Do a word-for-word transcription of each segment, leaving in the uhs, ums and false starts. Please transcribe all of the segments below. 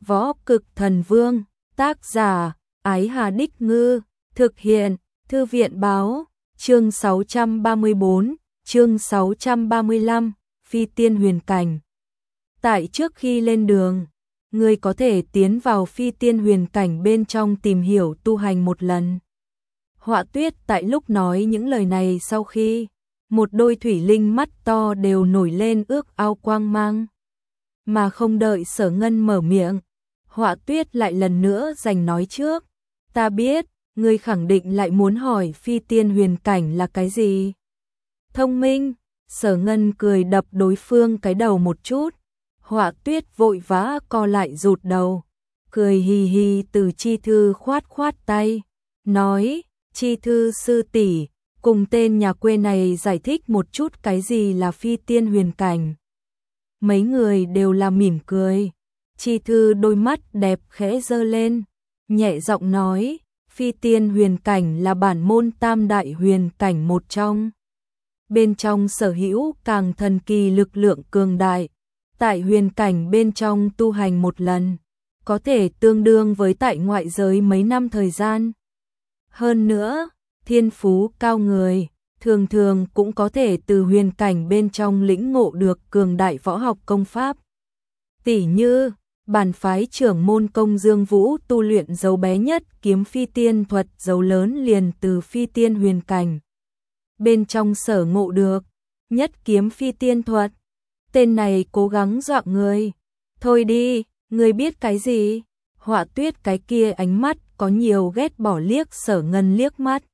Võ Cực Thần Vương, tác giả, Ái Hà Đích Ngư, thực hiện, Thư viện Báo, chương sáu trăm ba mươi bốn, chương sáu trăm ba mươi lăm, Phi Tiên Huyền Cảnh. Tại trước khi lên đường, người có thể tiến vào Phi Tiên Huyền Cảnh bên trong tìm hiểu tu hành một lần. Họa Tuyết tại lúc nói những lời này sau khi, một đôi thủy linh mắt to đều nổi lên ước ao quang mang. Mà không đợi Sở Ngân mở miệng, Họa Tuyết lại lần nữa giành nói trước. Ta biết, ngươi khẳng định lại muốn hỏi Phi Tiên Huyền Cảnh là cái gì. Thông minh, Sở Ngân cười đập đối phương cái đầu một chút. Họa Tuyết vội vã co lại rụt đầu, cười hì hì từ Chi Thư khoát khoát tay, nói, Chi Thư sư tỷ, cùng tên nhà quê này giải thích một chút cái gì là Phi Tiên Huyền Cảnh. Mấy người đều là mỉm cười. Chi Thư đôi mắt đẹp khẽ giơ lên, nhẹ giọng nói, Phi Tiên Huyền Cảnh là bản môn tam đại huyền cảnh một trong. Bên trong sở hữu càng thần kỳ lực lượng cường đại, tại huyền cảnh bên trong tu hành một lần, có thể tương đương với tại ngoại giới mấy năm thời gian. Hơn nữa, thiên phú cao người, thường thường cũng có thể từ huyền cảnh bên trong lĩnh ngộ được cường đại võ học công pháp. Tỷ như, bản phái trưởng môn Công Dương Vũ tu luyện dấu bé nhất kiếm phi tiên thuật dấu lớn liền từ Phi Tiên Huyền Cảnh. Bên trong sở ngộ được, nhất kiếm phi tiên thuật. Tên này cố gắng dọa người. Thôi đi, người biết cái gì? Họa Tuyết cái kia ánh mắt có nhiều ghét bỏ liếc Sở Ngân liếc mắt.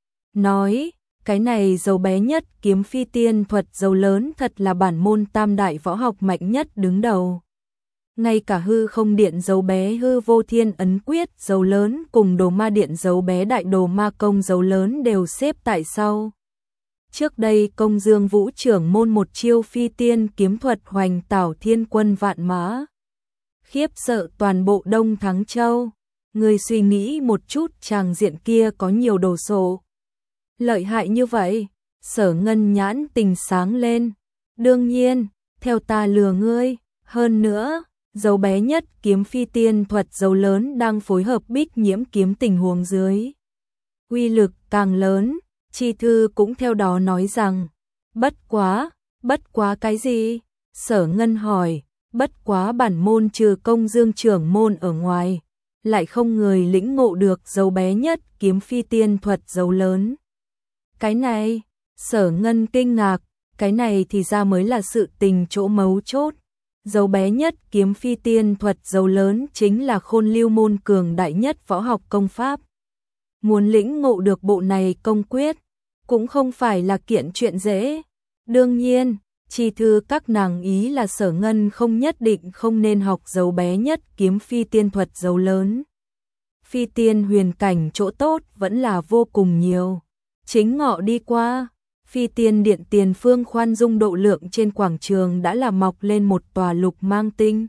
Nói, cái này dấu bé nhất kiếm phi tiên thuật dấu lớn thật là bản môn tam đại võ học mạnh nhất đứng đầu. Ngay cả hư không điện dấu bé hư vô thiên ấn quyết dấu lớn cùng đồ ma điện dấu bé đại đồ ma công dấu lớn đều xếp tại sau. Trước đây Công Dương Vũ trưởng môn một chiêu phi tiên kiếm thuật hoành tảo thiên quân vạn mã. Khiếp sợ toàn bộ Đông Thắng Châu. Người suy nghĩ một chút tràng diện kia có nhiều đồ sộ. Lợi hại như vậy, Sở Ngân nhãn tình sáng lên. Đương nhiên, theo ta lừa ngươi, hơn nữa, dấu bé nhất kiếm phi tiên thuật dấu lớn đang phối hợp bích nhiễm kiếm tình huống dưới. Uy lực càng lớn, Chi Thư cũng theo đó nói rằng, bất quá, bất quá cái gì? Sở Ngân hỏi, bất quá bản môn trừ Công Dương trưởng môn ở ngoài, lại không người lĩnh ngộ được dấu bé nhất kiếm phi tiên thuật dấu lớn. Cái này, Sở Ngân kinh ngạc, cái này thì ra mới là sự tình chỗ mấu chốt. Dấu bé nhất kiếm phi tiên thuật dấu lớn chính là Khôn Lưu môn cường đại nhất võ học công pháp. Muốn lĩnh ngộ được bộ này công quyết, cũng không phải là kiện chuyện dễ. Đương nhiên, Chi Thư các nàng ý là Sở Ngân không nhất định không nên học dấu bé nhất kiếm phi tiên thuật dấu lớn. Phi Tiên Huyền Cảnh chỗ tốt vẫn là vô cùng nhiều. Chính ngọ đi qua, Phi Tiên Điện tiền phương khoan dung độ lượng trên quảng trường đã là mọc lên một tòa lục mang tinh.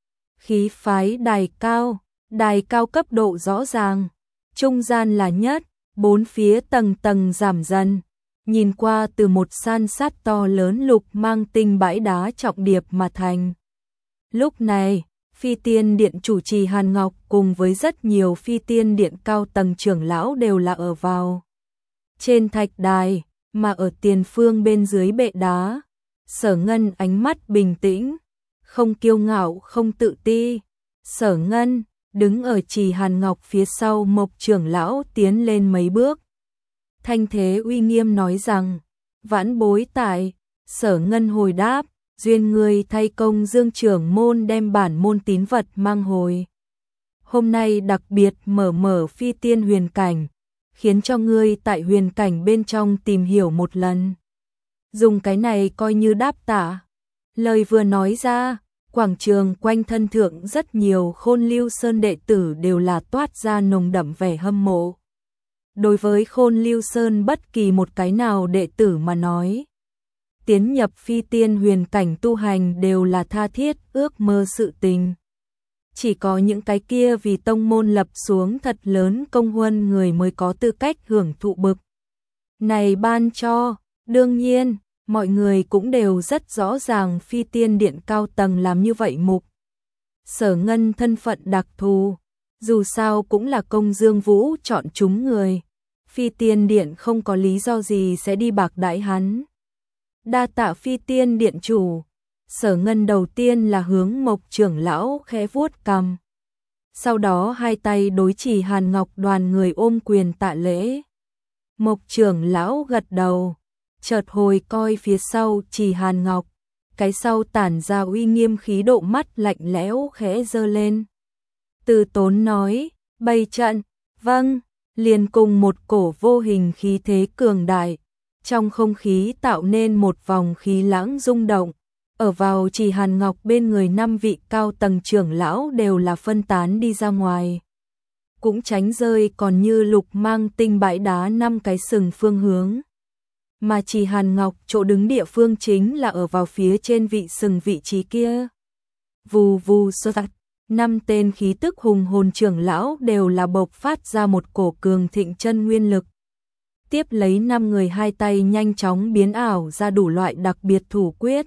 Khí phái đài cao, đài cao cấp độ rõ ràng, trung gian là nhất, bốn phía tầng tầng giảm dần. Nhìn qua từ một san sát to lớn lục mang tinh bãi đá trọng điệp mà thành. Lúc này, Phi Tiên Điện chủ trì Hàn Ngọc cùng với rất nhiều Phi Tiên Điện cao tầng trưởng lão đều là ở vào trên thạch đài, mà ở tiền phương bên dưới bệ đá, Sở Ngân ánh mắt bình tĩnh, không kiêu ngạo không tự ti. Sở Ngân đứng ở trì Hàn Ngọc phía sau Mộc trưởng lão tiến lên mấy bước. Thanh thế uy nghiêm nói rằng, vãn bối tại. Sở Ngân hồi đáp, duyên người thay Công Dương trưởng môn đem bản môn tín vật mang hồi. Hôm nay đặc biệt mở mở Phi Tiên Huyền Cảnh, khiến cho ngươi tại huyền cảnh bên trong tìm hiểu một lần. Dùng cái này coi như đáp tạ. Lời vừa nói ra, quảng trường quanh thân thượng rất nhiều Khôn Lưu Sơn đệ tử đều là toát ra nồng đậm vẻ hâm mộ. Đối với Khôn Lưu Sơn bất kỳ một cái nào đệ tử mà nói, tiến nhập Phi Tiên Huyền Cảnh tu hành đều là tha thiết ước mơ sự tình. Chỉ có những cái kia vì tông môn lập xuống thật lớn công huân người mới có tư cách hưởng thụ bực này ban cho. Đương nhiên, mọi người cũng đều rất rõ ràng Phi Tiên Điện cao tầng làm như vậy mục Sở Ngân thân phận đặc thù, dù sao cũng là công Dương Vũ chọn chúng người. Phi Tiên Điện không có lý do gì sẽ đi bạc đãi hắn. Đa tạ Phi Tiên Điện chủ. Sở Ngân đầu tiên là hướng Mộc trưởng lão khẽ vuốt cằm. Sau đó hai tay đối chỉ Hàn Ngọc đoàn người ôm quyền tạ lễ. Mộc trưởng lão gật đầu, chợt hồi coi phía sau chỉ Hàn Ngọc, cái sau tản ra uy nghiêm khí độ, mắt lạnh lẽo khẽ giơ lên. Từ Tốn nói, bày trận, vâng, liền cùng một cổ vô hình khí thế cường đại, trong không khí tạo nên một vòng khí lãng rung động. Ở vào chỉ Hàn Ngọc bên người năm vị cao tầng trưởng lão đều là phân tán đi ra ngoài. Cũng tránh rơi còn như lục mang tinh bãi đá năm cái sừng phương hướng. Mà chỉ Hàn Ngọc chỗ đứng địa phương chính là ở vào phía trên vị sừng vị trí kia. Vù vù sơ tạch, năm tên khí tức hùng hồn trưởng lão đều là bộc phát ra một cổ cường thịnh chân nguyên lực. Tiếp lấy năm người hai tay nhanh chóng biến ảo ra đủ loại đặc biệt thủ quyết.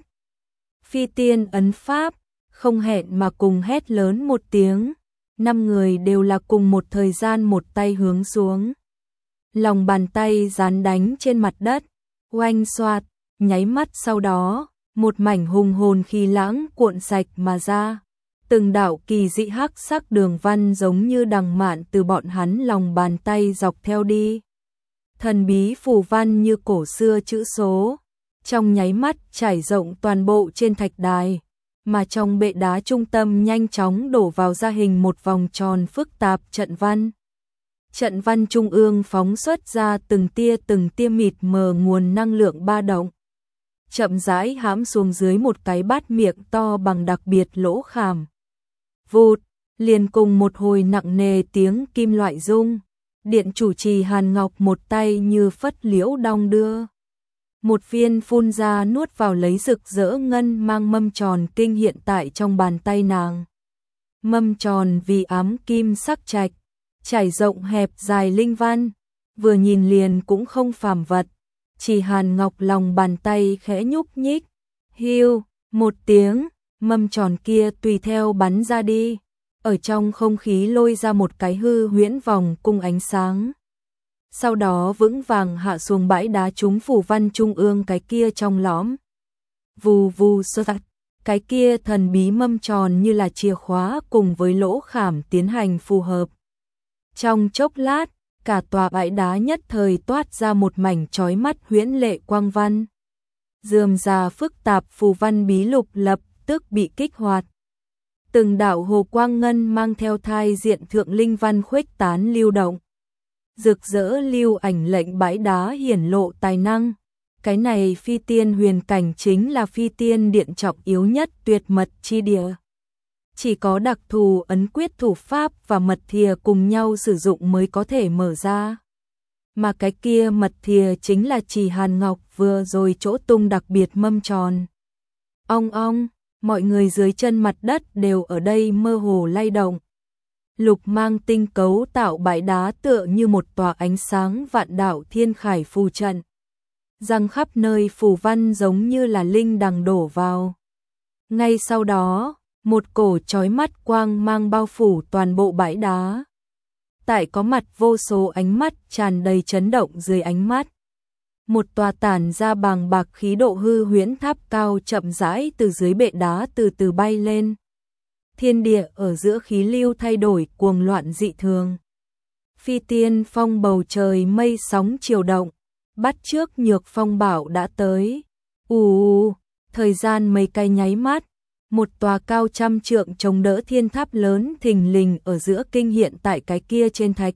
Phi tiên ấn pháp, không hẹn mà cùng hét lớn một tiếng. Năm người đều là cùng một thời gian một tay hướng xuống. Lòng bàn tay dán đánh trên mặt đất, oanh xoạt, nháy mắt sau đó, một mảnh hùng hồn khí lãng cuộn sạch mà ra. Từng đạo kỳ dị hắc sắc đường văn giống như đằng mạn từ bọn hắn lòng bàn tay dọc theo đi. Thần bí phù văn như cổ xưa chữ số, trong nháy mắt trải rộng toàn bộ trên thạch đài, mà trong bệ đá trung tâm nhanh chóng đổ vào ra hình một vòng tròn phức tạp trận văn. Trận văn trung ương phóng xuất ra từng tia từng tia mịt mờ nguồn năng lượng ba động. Chậm rãi hãm xuống dưới một cái bát miệng to bằng đặc biệt lỗ khảm. Vụt, liền cùng một hồi nặng nề tiếng kim loại rung. Điện chủ trì Hàn Ngọc một tay như phất liễu đong đưa. Một viên phun ra nuốt vào lấy rực rỡ ngân mang mâm tròn kinh hiện tại trong bàn tay nàng. Mâm tròn vì ám kim sắc trạch, trải rộng hẹp dài linh văn, vừa nhìn liền cũng không phàm vật. Chỉ Hàn Ngọc lòng bàn tay khẽ nhúc nhích, hiu, một tiếng, mâm tròn kia tùy theo bắn ra đi, ở trong không khí lôi ra một cái hư huyễn vòng cung ánh sáng. Sau đó vững vàng hạ xuống bãi đá trúng phù văn trung ương cái kia trong lõm. Vù vù sơ tạch, cái kia thần bí mâm tròn như là chìa khóa cùng với lỗ khảm tiến hành phù hợp. Trong chốc lát, cả tòa bãi đá nhất thời toát ra một mảnh chói mắt huyễn lệ quang văn. Rườm rà phức tạp phù văn bí lục lập tức bị kích hoạt. Từng đạo hồ quang ngân mang theo thai diện thượng linh văn khuếch tán lưu động. Rực rỡ lưu ảnh lệnh bãi đá hiển lộ tài năng. Cái này phi tiên huyền cảnh chính là phi tiên điện trọng yếu nhất tuyệt mật chi địa. Chỉ có đặc thù ấn quyết thủ pháp và mật thìa cùng nhau sử dụng mới có thể mở ra. Mà cái kia mật thìa chính là chỉ Hàn Ngọc vừa rồi chỗ tung đặc biệt mâm tròn. Ong ong, mọi người dưới chân mặt đất đều ở đây mơ hồ lay động. Lục mang tinh cấu tạo bãi đá tựa như một tòa ánh sáng vạn đạo thiên khải phù trận. Răng khắp nơi phù văn giống như là linh đằng đổ vào. Ngay sau đó, một cổ chói mắt quang mang bao phủ toàn bộ bãi đá. Tại có mặt vô số ánh mắt tràn đầy chấn động dưới ánh mắt. Một tòa tản ra bàng bạc khí độ hư huyễn tháp cao chậm rãi từ dưới bệ đá từ từ bay lên. Thiên địa ở giữa khí lưu thay đổi cuồng loạn dị thường. Phi tiên phong bầu trời mây sóng chiều động, bắt trước nhược phong bảo đã tới. Ù, thời gian mấy cái nháy mắt, một tòa cao trăm trượng chống đỡ thiên tháp lớn thình lình ở giữa kinh hiện tại cái kia trên thạch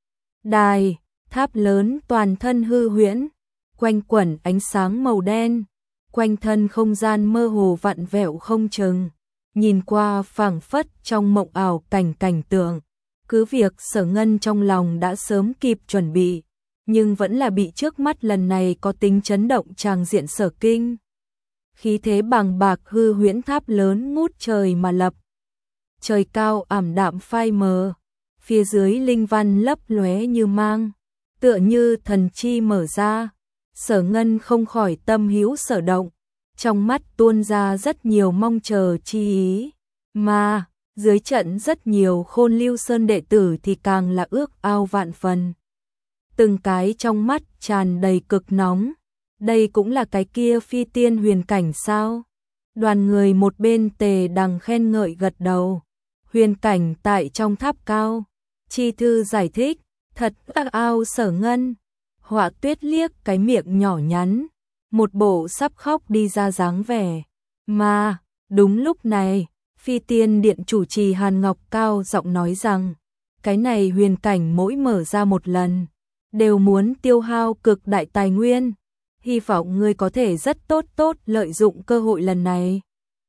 đài. Tháp lớn toàn thân hư huyễn, quanh quẩn ánh sáng màu đen, quanh thân không gian mơ hồ vặn vẹo không chừng. Nhìn qua phảng phất trong mộng ảo cảnh cảnh tượng. Cứ việc Sở Ngân trong lòng đã sớm kịp chuẩn bị, nhưng vẫn là bị trước mắt lần này có tính chấn động tràng diện sở kinh. Khí thế bàng bạc hư huyễn tháp lớn ngút trời mà lập. Trời cao ảm đạm phai mờ, phía dưới linh văn lấp lóe như mang, tựa như thần chi mở ra. Sở Ngân không khỏi tâm hữu sở động, trong mắt tuôn ra rất nhiều mong chờ chi ý. Mà, Dưới trận rất nhiều Khôn Lưu Sơn đệ tử thì càng là ước ao vạn phần. Từng cái trong mắt tràn đầy cực nóng. Đây cũng là cái kia phi tiên huyền cảnh sao? Đoàn người một bên Tề Đằng khen ngợi gật đầu. Huyền cảnh tại trong tháp cao. Chi thư giải thích, thật ước ao Sở Ngân. Họa Tuyết liếc cái miệng nhỏ nhắn, một bộ sắp khóc đi ra dáng vẻ. Mà, đúng lúc này, Phi Tiên Điện chủ trì Hàn Ngọc cao giọng nói rằng, cái này huyền cảnh mỗi mở ra một lần, đều muốn tiêu hao cực đại tài nguyên. Hy vọng ngươi có thể rất tốt tốt lợi dụng cơ hội lần này.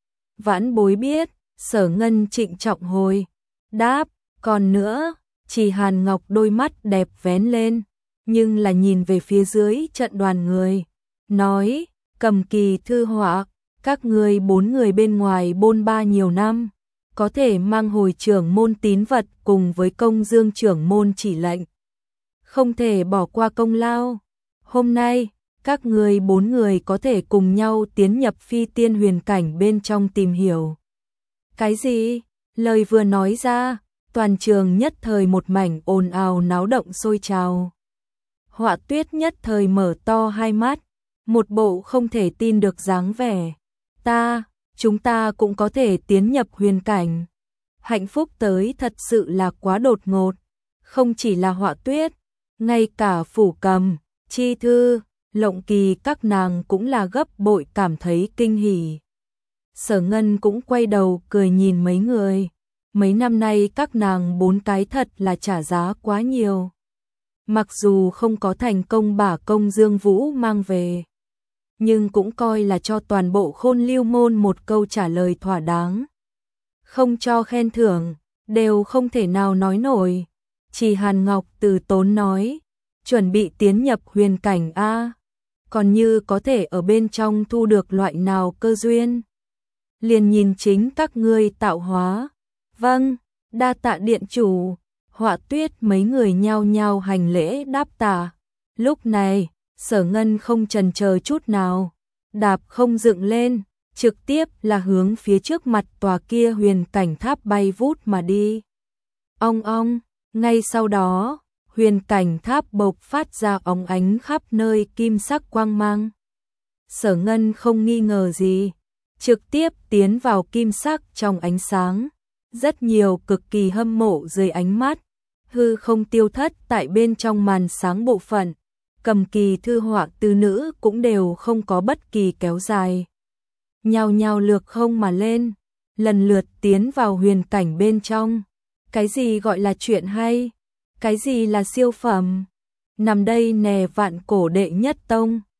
Vãn bối biết, Sở Ngân trịnh trọng hồi. Đáp, còn nữa, Trì Hàn Ngọc đôi mắt đẹp vén lên, nhưng là nhìn về phía dưới trận đoàn người. Nói, Cầm Kỳ thư họa, các ngươi bốn người bên ngoài bôn ba nhiều năm, có thể mang hồi trưởng môn tín vật cùng với công dương trưởng môn chỉ lệnh. Không thể bỏ qua công lao. Hôm nay, các ngươi bốn người có thể cùng nhau tiến nhập phi tiên huyền cảnh bên trong tìm hiểu. Cái gì? Lời vừa nói ra, toàn trường nhất thời một mảnh ồn ào náo động sôi trào. Họa Tuyết nhất thời mở to hai mắt, một bộ không thể tin được dáng vẻ. Ta, chúng ta cũng có thể tiến nhập huyền cảnh. Hạnh phúc tới thật sự là quá đột ngột. Không chỉ là Họa Tuyết, ngay cả Phủ Cầm, Chi Thư, Lộng Kỳ các nàng cũng là gấp bội cảm thấy kinh hỉ. Sở Ngân cũng quay đầu cười nhìn mấy người. Mấy năm nay các nàng bốn cái thật là trả giá quá nhiều. Mặc dù không có thành công bả công Dương Vũ mang về, nhưng cũng coi là cho toàn bộ Khôn Lưu môn một câu trả lời thỏa đáng. Không cho khen thưởng, đều không thể nào nói nổi. Chỉ Hàn Ngọc từ tốn nói, chuẩn bị tiến nhập huyền cảnh A, còn như có thể ở bên trong thu được loại nào cơ duyên. Liền nhìn chính các ngươi tạo hóa. Vâng, đa tạ điện chủ. Họa Tuyết mấy người nhao nhao hành lễ đáp tạ. Lúc này, Sở Ngân không chần chờ chút nào, đạp không dựng lên, trực tiếp là hướng phía trước mặt tòa kia huyền cảnh tháp bay vút mà đi. Ong ong, ngay sau đó, huyền cảnh tháp bộc phát ra óng ánh khắp nơi kim sắc quang mang. Sở Ngân không nghi ngờ gì, trực tiếp tiến vào kim sắc trong ánh sáng. Rất nhiều cực kỳ hâm mộ dưới ánh mắt, hư không tiêu thất tại bên trong màn sáng bộ phận. Cầm Kỳ thư họa từ nữ cũng đều không có bất kỳ kéo dài. Nhào nhào lược không mà lên, lần lượt tiến vào huyền cảnh bên trong. Cái gì gọi là chuyện hay? Cái gì là siêu phẩm? Nằm đây nè vạn cổ đệ nhất tông.